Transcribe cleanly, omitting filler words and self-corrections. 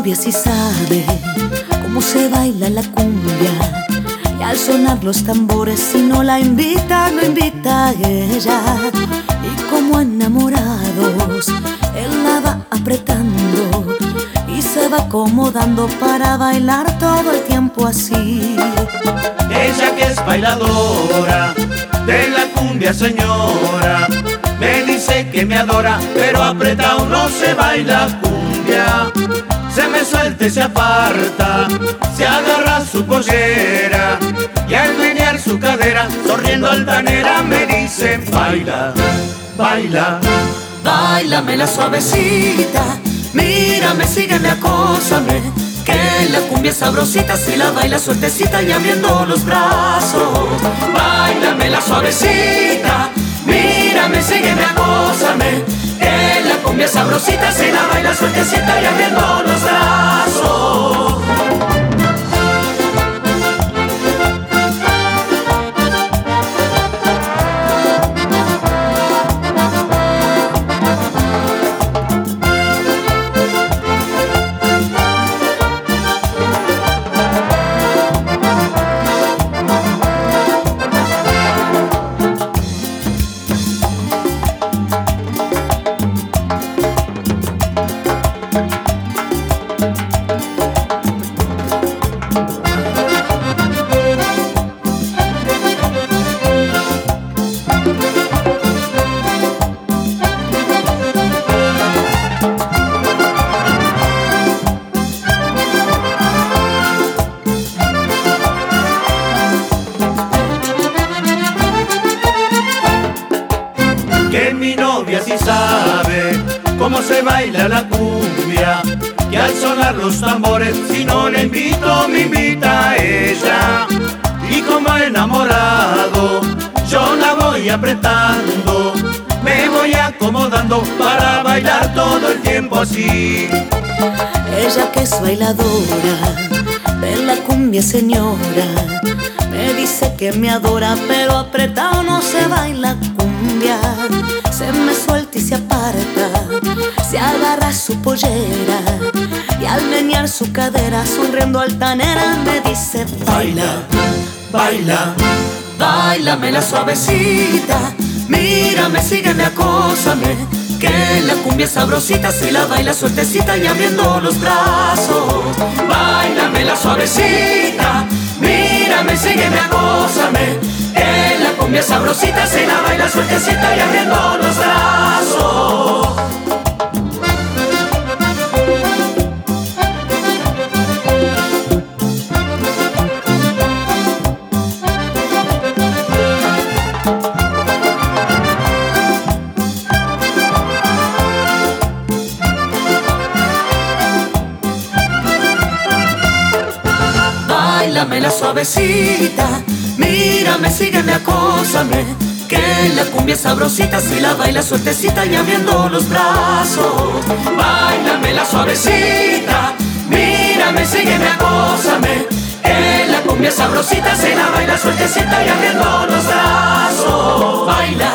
novia sí sabe cómo se baila la cumbia, y al sonar los tambores, si no la invita, no invita a ella. Y como enamorados, él la va apretando y se va acomodando para bailar todo el tiempo así. Ella que es bailadora de la cumbia, señora, me dice que me adora, pero apretado no se baila cumbia. Se me suelta y se aparta, se agarra su pollera, y al menear su cadera, sonriendo altanera, me dice: baila, baila, báilame la suavecita, mírame, sígueme, acósame, que la cumbia es sabrosita si la baila suertecita y abriendo los brazos. Báilame la suavecita, mírame, sígueme, acósame, que la cumbia es sabrosita si la baila suertecita y abriendo los brazos. que mi novia sí sabe cómo se baila la cumbia, que al sonar los tambores, si no la invito, me invita a ella. Y como enamorado, yo la voy apretando, me voy acomodando para bailar todo el tiempo así. Ella que es bailadora de la cumbia, señora, me dice que me adora, pero apretado no se baila cumbia. Se me suelta y se aparta, se agarra su pollera, y al menear su cadera, sonriendo altanera, me dice: baila, baila, báilame la suavecita, mírame, sígueme, acósame, que la cumbia es sabrosita si la baila suertecita y abriendo los brazos. Báilame la suavecita, mírame, sígueme, acósame, que la cumbia es sabrosita si la baila suertecita y abriendo los brazos. Báilame la suavecita, mírame, sígueme, acósame, que la cumbia es sabrosita si la baila suertecita y abriendo los brazos. Báilame la suavecita, mírame, sígueme, acósame, que la cumbia es sabrosita si la baila suertecita y abriendo los brazos. Baila.